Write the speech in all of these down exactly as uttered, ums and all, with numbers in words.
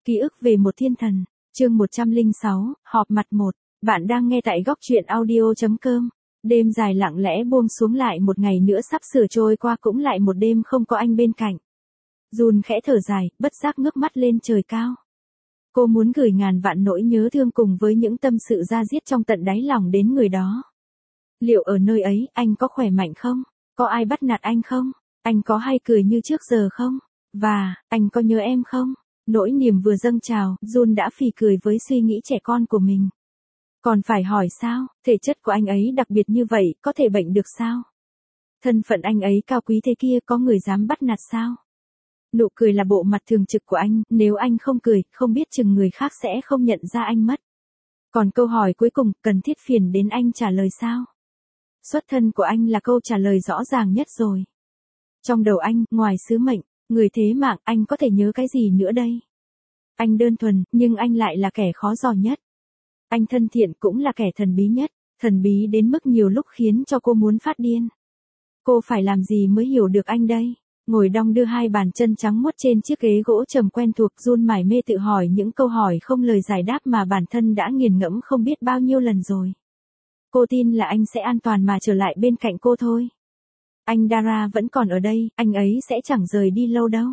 Ký ức về một thiên thần, chương một trăm lẻ sáu, họp mặt một. Bạn đang nghe tại góc truyện audio chấm com. Đêm dài lặng lẽ buông xuống, lại một ngày nữa sắp sửa trôi qua, cũng lại một đêm không có anh bên cạnh. Jun khẽ thở dài, bất giác ngước mắt lên trời cao. Cô muốn gửi ngàn vạn nỗi nhớ thương cùng với những tâm sự da diết trong tận đáy lòng đến người đó. Liệu ở nơi ấy, anh có khỏe mạnh không? Có ai bắt nạt anh không? Anh có hay cười như trước giờ không? Và, anh có nhớ em không? Nỗi niềm vừa dâng trào, Jun đã phì cười với suy nghĩ trẻ con của mình. Còn phải hỏi sao, thể chất của anh ấy đặc biệt như vậy, có thể bệnh được sao? Thân phận anh ấy cao quý thế kia, có người dám bắt nạt sao? Nụ cười là bộ mặt thường trực của anh, nếu anh không cười, không biết chừng người khác sẽ không nhận ra anh mất. Còn câu hỏi cuối cùng, cần thiết phiền đến anh trả lời sao? Xuất thân của anh là câu trả lời rõ ràng nhất rồi. Trong đầu anh, ngoài sứ mệnh, người thế mạng, anh có thể nhớ cái gì nữa đây? Anh đơn thuần, nhưng anh lại là kẻ khó dò nhất. Anh thân thiện, cũng là kẻ thần bí nhất, thần bí đến mức nhiều lúc khiến cho cô muốn phát điên. Cô phải làm gì mới hiểu được anh đây? Ngồi đong đưa hai bàn chân trắng muốt trên chiếc ghế gỗ trầm quen thuộc, Jun mải mê tự hỏi những câu hỏi không lời giải đáp mà bản thân đã nghiền ngẫm không biết bao nhiêu lần rồi. Cô tin là anh sẽ an toàn mà trở lại bên cạnh cô thôi. Anh Dara vẫn còn ở đây, anh ấy sẽ chẳng rời đi lâu đâu.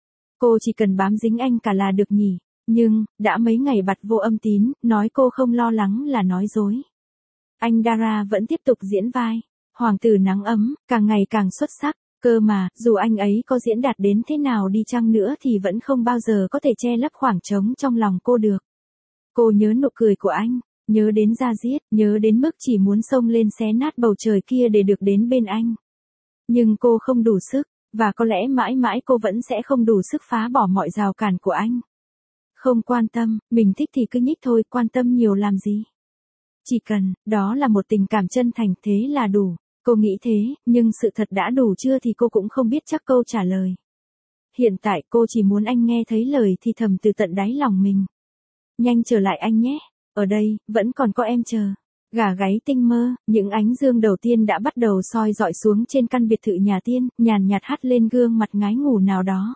Cô chỉ cần bám dính anh cả là được nhỉ. Nhưng, đã mấy ngày bặt vô âm tín, nói cô không lo lắng là nói dối. Anh Dara vẫn tiếp tục diễn vai. Hoàng tử nắng ấm, càng ngày càng xuất sắc. Cơ mà, dù anh ấy có diễn đạt đến thế nào đi chăng nữa thì vẫn không bao giờ có thể che lấp khoảng trống trong lòng cô được. Cô nhớ nụ cười của anh, nhớ đến da diết, nhớ đến mức chỉ muốn xông lên xé nát bầu trời kia để được đến bên anh. Nhưng cô không đủ sức, và có lẽ mãi mãi cô vẫn sẽ không đủ sức phá bỏ mọi rào cản của anh. Không quan tâm, mình thích thì cứ nhích thôi, quan tâm nhiều làm gì. Chỉ cần, đó là một tình cảm chân thành, thế là đủ. Cô nghĩ thế, nhưng sự thật đã đủ chưa thì cô cũng không biết chắc câu trả lời. Hiện tại cô chỉ muốn anh nghe thấy lời thì thầm từ tận đáy lòng mình. Nhanh trở lại anh nhé, ở đây, vẫn còn có em chờ. Gà gáy tinh mơ, những ánh dương đầu tiên đã bắt đầu soi dọi xuống trên căn biệt thự nhà tiên, nhàn nhạt hắt lên gương mặt ngái ngủ nào đó.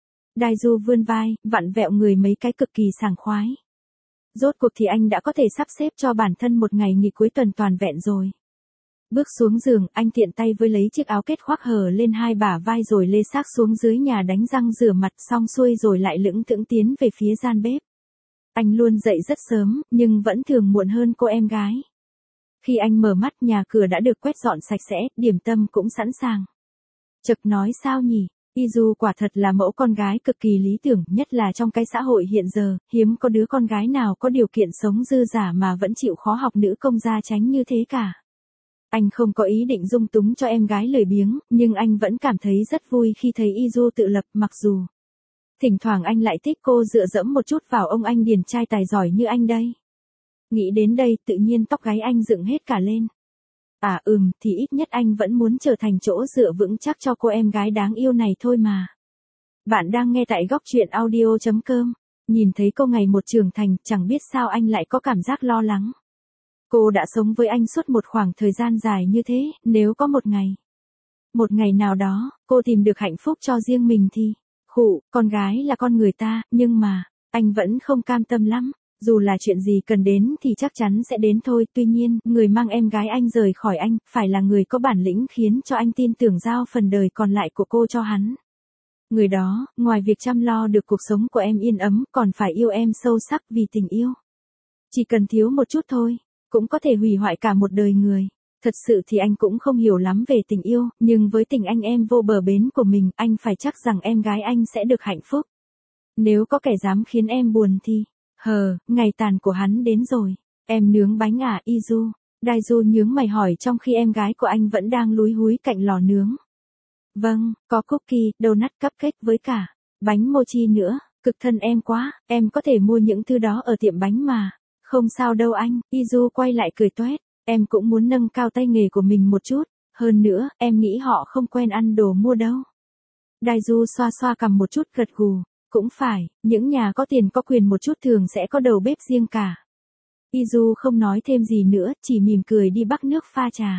Daiju vươn vai, vặn vẹo người mấy cái cực kỳ sảng khoái. Rốt cuộc thì anh đã có thể sắp xếp cho bản thân một ngày nghỉ cuối tuần toàn vẹn rồi. Bước xuống giường, anh tiện tay với lấy chiếc áo kết khoác hở lên hai bả vai rồi lê xác xuống dưới nhà đánh răng rửa mặt xong xuôi rồi lại lững thững tiến về phía gian bếp. Anh luôn dậy rất sớm, nhưng vẫn thường muộn hơn cô em gái. Khi anh mở mắt, nhà cửa đã được quét dọn sạch sẽ, điểm tâm cũng sẵn sàng. Chợt nói sao nhỉ? Izu quả thật là mẫu con gái cực kỳ lý tưởng, nhất là trong cái xã hội hiện giờ, hiếm có đứa con gái nào có điều kiện sống dư giả mà vẫn chịu khó học nữ công gia chánh như thế cả. Anh không có ý định dung túng cho em gái lười biếng, nhưng anh vẫn cảm thấy rất vui khi thấy Izu tự lập, mặc dù thỉnh thoảng anh lại thích cô dựa dẫm một chút vào ông anh điển trai tài giỏi như anh đây. Nghĩ đến đây, tự nhiên tóc gáy anh dựng hết cả lên. À ừm, thì ít nhất anh vẫn muốn trở thành chỗ dựa vững chắc cho cô em gái đáng yêu này thôi mà. Bạn đang nghe tại góc truyện audio chấm com. Nhìn thấy cô ngày một trưởng thành, chẳng biết sao anh lại có cảm giác lo lắng. Cô đã sống với anh suốt một khoảng thời gian dài như thế, nếu có một ngày. Một ngày nào đó, cô tìm được hạnh phúc cho riêng mình thì, khụ, con gái là con người ta, nhưng mà, anh vẫn không cam tâm lắm. Dù là chuyện gì cần đến thì chắc chắn sẽ đến thôi, tuy nhiên, người mang em gái anh rời khỏi anh, phải là người có bản lĩnh khiến cho anh tin tưởng giao phần đời còn lại của cô cho hắn. Người đó, ngoài việc chăm lo được cuộc sống của em yên ấm, còn phải yêu em sâu sắc vì tình yêu. Chỉ cần thiếu một chút thôi, cũng có thể hủy hoại cả một đời người. Thật sự thì anh cũng không hiểu lắm về tình yêu, nhưng với tình anh em vô bờ bến của mình, anh phải chắc rằng em gái anh sẽ được hạnh phúc. Nếu có kẻ dám khiến em buồn thì... Hờ, ngày tàn của hắn đến rồi. Em nướng bánh à, Izu? Daiju nhướng mày hỏi trong khi em gái của anh vẫn đang lúi húi cạnh lò nướng. Vâng, có cookie, donut, cupcake với cả bánh mochi nữa, cực thân em quá, em có thể mua những thứ đó ở tiệm bánh mà. Không sao đâu anh, Izu quay lại cười toét, em cũng muốn nâng cao tay nghề của mình một chút, hơn nữa, em nghĩ họ không quen ăn đồ mua đâu. Daiju xoa xoa cằm một chút gật gù. Cũng phải, những nhà có tiền có quyền một chút thường sẽ có đầu bếp riêng cả. Izu không nói thêm gì nữa, chỉ mỉm cười đi bắc nước pha trà.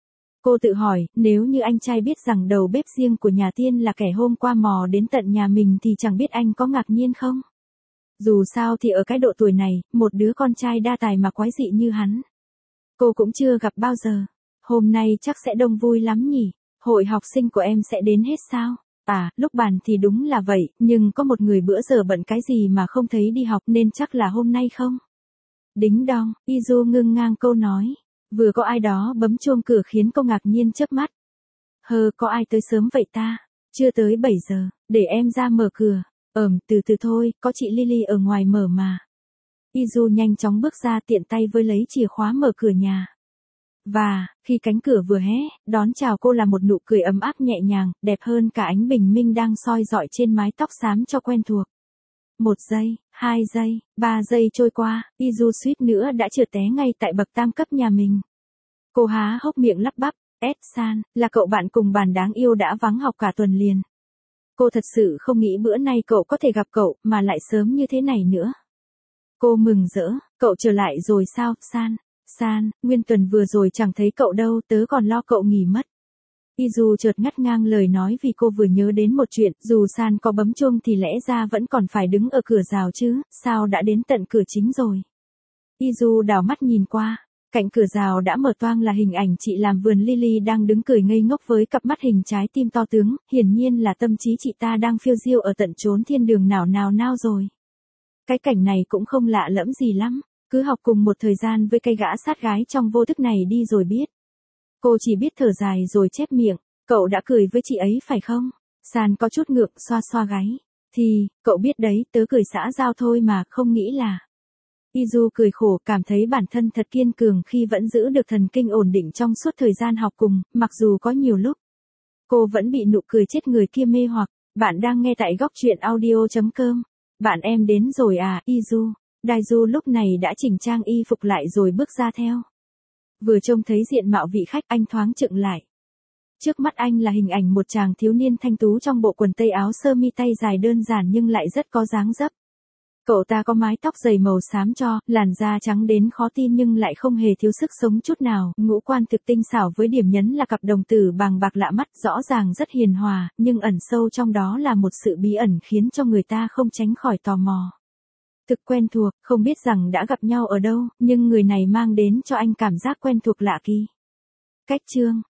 Cô tự hỏi, nếu như anh trai biết rằng đầu bếp riêng của nhà tiên là kẻ hôm qua mò đến tận nhà mình thì chẳng biết anh có ngạc nhiên không? Dù sao thì ở cái độ tuổi này, một đứa con trai đa tài mà quái dị như hắn. Cô cũng chưa gặp bao giờ. Hôm nay chắc sẽ đông vui lắm nhỉ, hội học sinh của em sẽ đến hết sao? À, lúc bàn thì đúng là vậy, nhưng có một người bữa giờ bận cái gì mà không thấy đi học nên chắc là hôm nay không? Đính đong, Izu ngưng ngang câu nói. Vừa có ai đó bấm chuông cửa khiến cô ngạc nhiên chớp mắt. Hơ, có ai tới sớm vậy ta? Chưa tới bảy giờ, để em ra mở cửa. Ờm, từ từ thôi, có chị Lily ở ngoài mở mà. Izu nhanh chóng bước ra tiện tay với lấy chìa khóa mở cửa nhà. Và, khi cánh cửa vừa hé, đón chào cô là một nụ cười ấm áp nhẹ nhàng, đẹp hơn cả ánh bình minh đang soi rọi trên mái tóc xám cho quen thuộc. Một giây, hai giây, ba giây trôi qua, Izu suýt nữa đã trượt té ngay tại bậc tam cấp nhà mình. Cô há hốc miệng lắp bắp, Ed-san, là cậu bạn cùng bàn đáng yêu đã vắng học cả tuần liền. Cô thật sự không nghĩ bữa nay cậu có thể gặp cậu, mà lại sớm như thế này nữa. Cô mừng rỡ, cậu trở lại rồi sao, San? San, nguyên tuần vừa rồi chẳng thấy cậu đâu, tớ còn lo cậu nghỉ mất. Izu chợt ngắt ngang lời nói vì cô vừa nhớ đến một chuyện, dù San có bấm chuông thì lẽ ra vẫn còn phải đứng ở cửa rào chứ, sao đã đến tận cửa chính rồi. Izu đảo mắt nhìn qua, cạnh cửa rào đã mở toang là hình ảnh chị làm vườn Lily đang đứng cười ngây ngốc với cặp mắt hình trái tim to tướng, hiển nhiên là tâm trí chị ta đang phiêu diêu ở tận chốn thiên đường nào nào nào rồi. Cái cảnh này cũng không lạ lẫm gì lắm, cứ học cùng một thời gian với cây gã sát gái trong vô thức này đi rồi biết. Cô chỉ biết thở dài rồi chép miệng, cậu đã cười với chị ấy phải không? San có chút ngượng xoa xoa gáy. Thì, cậu biết đấy, tớ cười xã giao thôi mà, không nghĩ là. Izu cười khổ, cảm thấy bản thân thật kiên cường khi vẫn giữ được thần kinh ổn định trong suốt thời gian học cùng, mặc dù có nhiều lúc. Cô vẫn bị nụ cười chết người kia mê hoặc. Bạn đang nghe tại góc truyện audio chấm com. Bạn em đến rồi à, Izu. Daiju lúc này đã chỉnh trang y phục lại rồi bước ra theo. Vừa trông thấy diện mạo vị khách anh thoáng chựng lại. Trước mắt anh là hình ảnh một chàng thiếu niên thanh tú trong bộ quần tây áo sơ mi tay dài đơn giản nhưng lại rất có dáng dấp. Cậu ta có mái tóc dày màu xám cho, làn da trắng đến khó tin nhưng lại không hề thiếu sức sống chút nào, ngũ quan thực tinh xảo với điểm nhấn là cặp đồng tử bằng bạc lạ mắt, rõ ràng rất hiền hòa, nhưng ẩn sâu trong đó là một sự bí ẩn khiến cho người ta không tránh khỏi tò mò. Thực quen thuộc, không biết rằng đã gặp nhau ở đâu, nhưng người này mang đến cho anh cảm giác quen thuộc lạ kỳ. Cách chương